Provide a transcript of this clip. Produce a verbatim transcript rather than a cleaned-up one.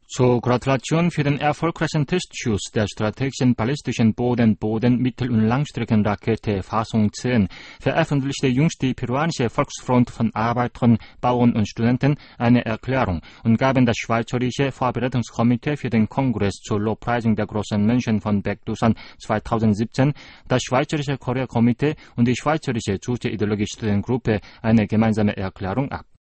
Zur Gratulation für den erfolgreichen Testschuss der strategischen ballistischen Boden-, Boden-, Mittel- und Langstreckenrakete Phasong zehn veröffentlichte jüngst die peruanische Volksfront von Arbeitern, Bauern und Studenten eine Erklärung und gaben das Schweizerische Vorbereitungskomitee für den Kongress zur Lobpreisung der großen Menschen von Baekdusan zweitausendsiebzehn, das Schweizerische Korea-Komitee und die Schweizerische Juche-Ideologie-Studentengruppe eine gemeinsame Erklärung ab.